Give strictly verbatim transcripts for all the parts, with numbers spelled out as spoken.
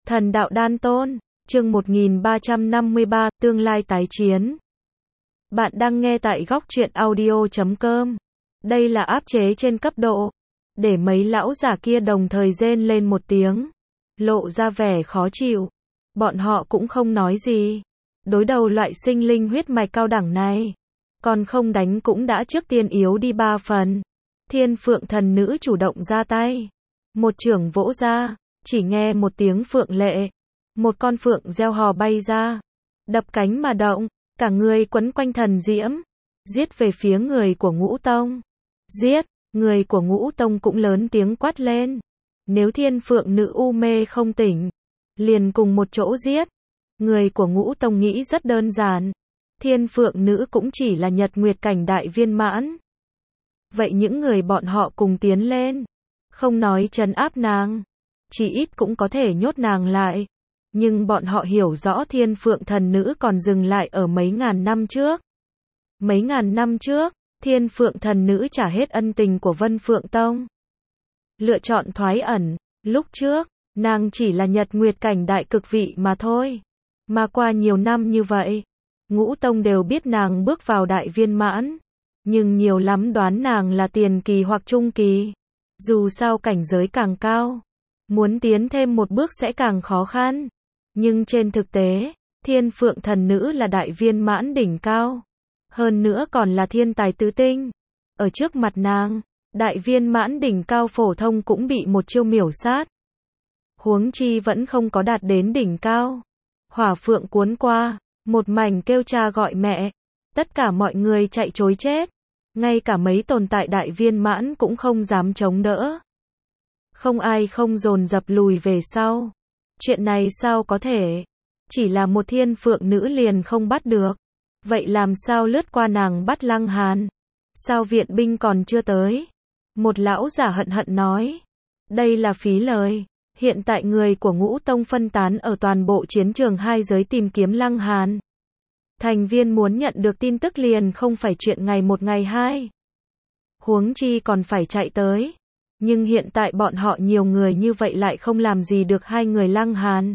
Thần đạo đan tôn, chương một nghìn ba trăm năm mươi ba, tương lai tái chiến. Bạn đang nghe tại góc truyện audio chấm com. Đây là áp chế trên cấp độ. Để mấy lão giả kia đồng thời rên lên một tiếng. Lộ ra vẻ khó chịu. Bọn họ cũng không nói gì. Đối đầu loại sinh linh huyết mạch cao đẳng này. Còn không đánh cũng đã trước tiên yếu đi ba phần. Thiên phượng thần nữ chủ động ra tay. Một chưởng vỗ ra. Chỉ nghe một tiếng phượng lệ. Một con phượng reo hò bay ra. Đập cánh mà động. Cả người quấn quanh thần diễm. Giết về phía người của ngũ tông. Giết. Người của ngũ tông cũng lớn tiếng quát lên. Nếu thiên phượng nữ u mê không tỉnh. Liền cùng một chỗ giết. Người của ngũ tông nghĩ rất đơn giản. Thiên phượng nữ cũng chỉ là nhật nguyệt cảnh đại viên mãn. Vậy những người bọn họ cùng tiến lên. Không nói trấn áp nàng. Chỉ ít cũng có thể nhốt nàng lại. Nhưng bọn họ hiểu rõ thiên phượng thần nữ còn dừng lại ở mấy ngàn năm trước. Mấy ngàn năm trước, thiên phượng thần nữ trả hết ân tình của Vân Phượng Tông. Lựa chọn thoái ẩn, lúc trước, nàng chỉ là nhật nguyệt cảnh đại cực vị mà thôi. Mà qua nhiều năm như vậy, ngũ tông đều biết nàng bước vào đại viên mãn. Nhưng nhiều lắm đoán nàng là tiền kỳ hoặc trung kỳ. Dù sao cảnh giới càng cao, muốn tiến thêm một bước sẽ càng khó khăn. Nhưng trên thực tế, thiên phượng thần nữ là đại viên mãn đỉnh cao. Hơn nữa còn là thiên tài tứ tinh. Ở trước mặt nàng, đại viên mãn đỉnh cao phổ thông cũng bị một chiêu miểu sát. Huống chi vẫn không có đạt đến đỉnh cao. Hỏa phượng cuốn qua, một mảnh kêu cha gọi mẹ. Tất cả mọi người chạy trối chết. Ngay cả mấy tồn tại đại viên mãn cũng không dám chống đỡ. Không ai không dồn dập lùi về sau. Chuyện này sao có thể? Chỉ là một thiên phượng nữ liền không bắt được. Vậy làm sao lướt qua nàng bắt Lăng Hàn? Sao viện binh còn chưa tới? Một lão giả hận hận nói. Đây là phí lời. Hiện tại người của ngũ tông phân tán ở toàn bộ chiến trường hai giới tìm kiếm Lăng Hàn. Thành viên muốn nhận được tin tức liền không phải chuyện ngày một ngày hai. Huống chi còn phải chạy tới. Nhưng hiện tại bọn họ nhiều người như vậy lại không làm gì được hai người Lăng Hàn.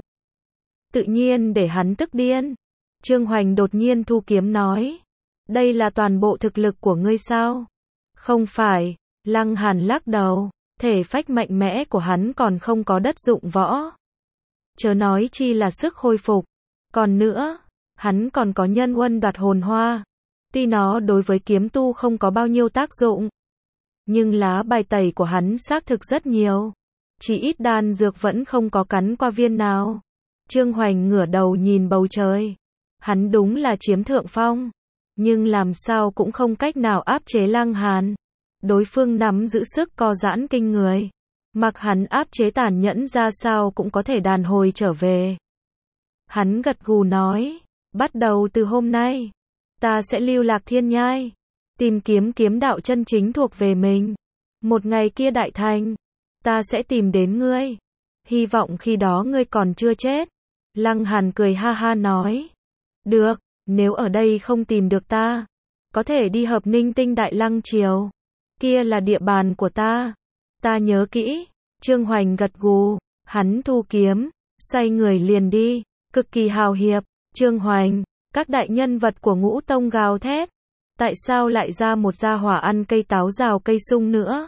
Tự nhiên để hắn tức điên. Trương Hoành đột nhiên thu kiếm nói. Đây là toàn bộ thực lực của ngươi sao? Không phải. Lăng Hàn lắc đầu. Thể phách mạnh mẽ của hắn còn không có đất dụng võ. Chớ nói chi là sức hồi phục. Còn nữa, hắn còn có nhân huân đoạt hồn hoa. Tuy nó đối với kiếm tu không có bao nhiêu tác dụng. Nhưng lá bài tẩy của hắn xác thực rất nhiều. Chỉ ít đan dược vẫn không có cắn qua viên nào. Trương Hoành ngửa đầu nhìn bầu trời. Hắn đúng là chiếm thượng phong. Nhưng làm sao cũng không cách nào áp chế Lăng Hàn. Đối phương nắm giữ sức co giãn kinh người. Mặc hắn áp chế tàn nhẫn ra sao cũng có thể đàn hồi trở về. Hắn gật gù nói. Bắt đầu từ hôm nay, ta sẽ lưu lạc thiên nhai. Tìm kiếm kiếm đạo chân chính thuộc về mình. Một ngày kia đại thành, ta sẽ tìm đến ngươi. Hy vọng khi đó ngươi còn chưa chết. Lăng Hàn cười ha ha nói. Được, nếu ở đây không tìm được ta, có thể đi Hợp Ninh Tinh Đại Lăng Triều. Kia là địa bàn của ta. Ta nhớ kỹ. Trương Hoành gật gù. Hắn thu kiếm, xoay người liền đi. Cực kỳ hào hiệp. Trương Hoành, các đại nhân vật của ngũ tông gào thét. Tại sao lại ra một gia hỏa ăn cây táo rào cây sung nữa?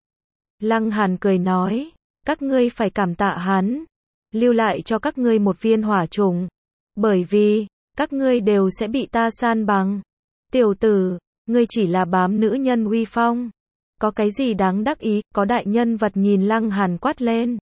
Lăng Hàn cười nói. Các ngươi phải cảm tạ hắn. Lưu lại cho các ngươi một viên hỏa trùng. Bởi vì, các ngươi đều sẽ bị ta san bằng. Tiểu tử, ngươi chỉ là bám nữ nhân uy phong. Có cái gì đáng đắc ý? Có đại nhân vật nhìn Lăng Hàn quát lên.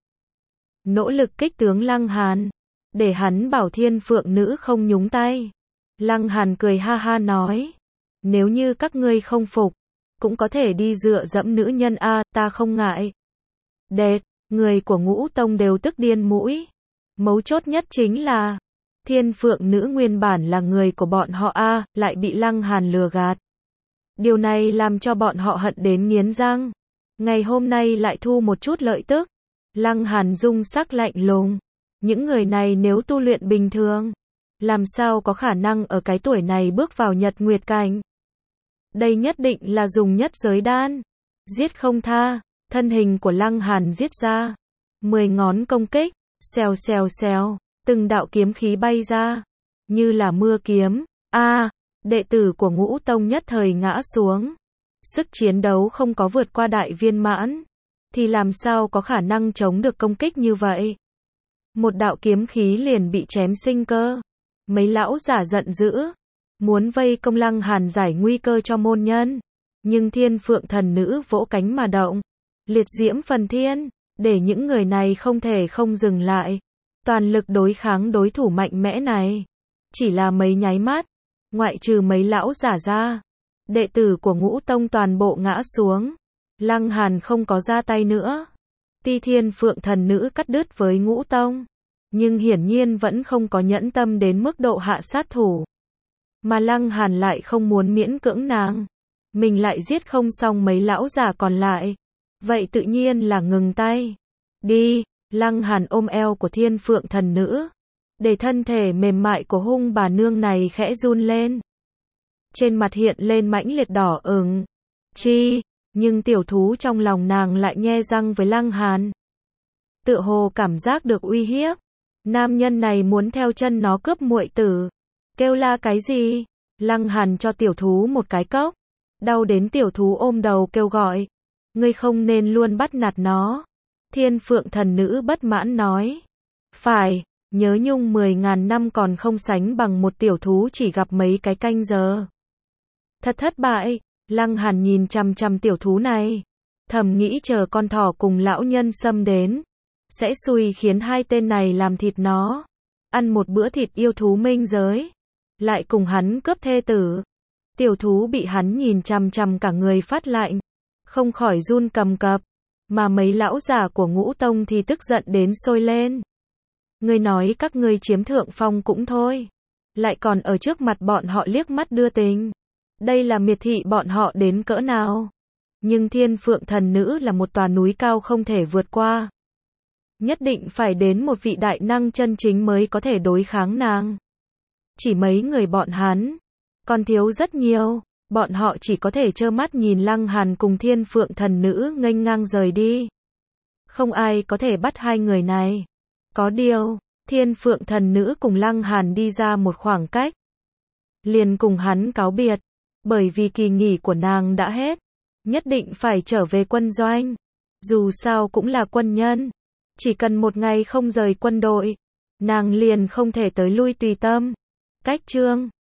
Nỗ lực kích tướng Lăng Hàn. Để hắn bảo thiên phượng nữ không nhúng tay. Lăng Hàn cười ha ha nói. Nếu như các ngươi không phục, cũng có thể đi dựa dẫm nữ nhân a, ta không ngại. Đệt, người của ngũ tông đều tức điên mũi. Mấu chốt nhất chính là, thiên phượng nữ nguyên bản là người của bọn họ a, lại bị Lăng Hàn lừa gạt. Điều này làm cho bọn họ hận đến nghiến răng. Ngày hôm nay lại thu một chút lợi tức. Lăng Hàn dung sắc lạnh lùng. Những người này nếu tu luyện bình thường, làm sao có khả năng ở cái tuổi này bước vào nhật nguyệt cảnh. Đây nhất định là dùng nhất giới đan. Giết không tha. Thân hình của Lăng Hàn giết ra. Mười ngón công kích. Xèo xèo xèo, từng đạo kiếm khí bay ra, như là mưa kiếm. A, đệ tử của Ngũ Tông nhất thời ngã xuống. Sức chiến đấu không có vượt qua đại viên mãn, thì làm sao có khả năng chống được công kích như vậy. Một đạo kiếm khí liền bị chém sinh cơ. Mấy lão giả giận dữ, muốn vây công Lăng Hàn giải nguy cơ cho môn nhân. Nhưng Thiên Phượng Thần Nữ vỗ cánh mà động, liệt diễm phần thiên, để những người này không thể không dừng lại. Toàn lực đối kháng đối thủ mạnh mẽ này. Chỉ là mấy nháy mắt, ngoại trừ mấy lão giả ra, đệ tử của Ngũ Tông toàn bộ ngã xuống. Lăng Hàn không có ra tay nữa. Ti Thiên Phượng Thần Nữ cắt đứt với Ngũ Tông, nhưng hiển nhiên vẫn không có nhẫn tâm đến mức độ hạ sát thủ. Mà Lăng Hàn lại không muốn miễn cưỡng nàng. Mình lại giết không xong mấy lão già còn lại. Vậy tự nhiên là ngừng tay. Đi, Lăng Hàn ôm eo của Thiên Phượng Thần Nữ, để thân thể mềm mại của hung bà nương này khẽ run lên. Trên mặt hiện lên mãnh liệt đỏ ửng. Chi, nhưng tiểu thú trong lòng nàng lại nhe răng với Lăng Hàn. Tựa hồ cảm giác được uy hiếp. Nam nhân này muốn theo chân nó cướp muội tử. Kêu la cái gì? Lăng Hàn cho tiểu thú một cái cốc. Đau đến tiểu thú ôm đầu kêu gọi. Ngươi không nên luôn bắt nạt nó. Thiên Phượng Thần Nữ bất mãn nói. Phải, nhớ nhung mười ngàn năm còn không sánh bằng một tiểu thú chỉ gặp mấy cái canh giờ. Thật thất bại. Lăng Hàn nhìn chằm chằm tiểu thú này, thầm nghĩ chờ con thỏ cùng lão nhân xâm đến, sẽ xui khiến hai tên này làm thịt nó, ăn một bữa thịt yêu thú minh giới, lại cùng hắn cướp thê tử. Tiểu thú bị hắn nhìn chằm chằm cả người phát lạnh, không khỏi run cầm cập, mà mấy lão già của Ngũ Tông thì tức giận đến sôi lên. Ngươi nói các ngươi chiếm thượng phong cũng thôi, lại còn ở trước mặt bọn họ liếc mắt đưa tình. Đây là miệt thị bọn họ đến cỡ nào. Nhưng Thiên Phượng Thần Nữ là một tòa núi cao không thể vượt qua. Nhất định phải đến một vị đại năng chân chính mới có thể đối kháng nàng. Chỉ mấy người bọn hắn, còn thiếu rất nhiều. Bọn họ chỉ có thể trơ mắt nhìn Lăng Hàn cùng Thiên Phượng Thần Nữ nghênh ngang rời đi. Không ai có thể bắt hai người này. Có điều, Thiên Phượng Thần Nữ cùng Lăng Hàn đi ra một khoảng cách, liền cùng hắn cáo biệt. Bởi vì kỳ nghỉ của nàng đã hết, nhất định phải trở về quân doanh. Dù sao cũng là quân nhân, chỉ cần một ngày không rời quân đội, nàng liền không thể tới lui tùy tâm. Cách chương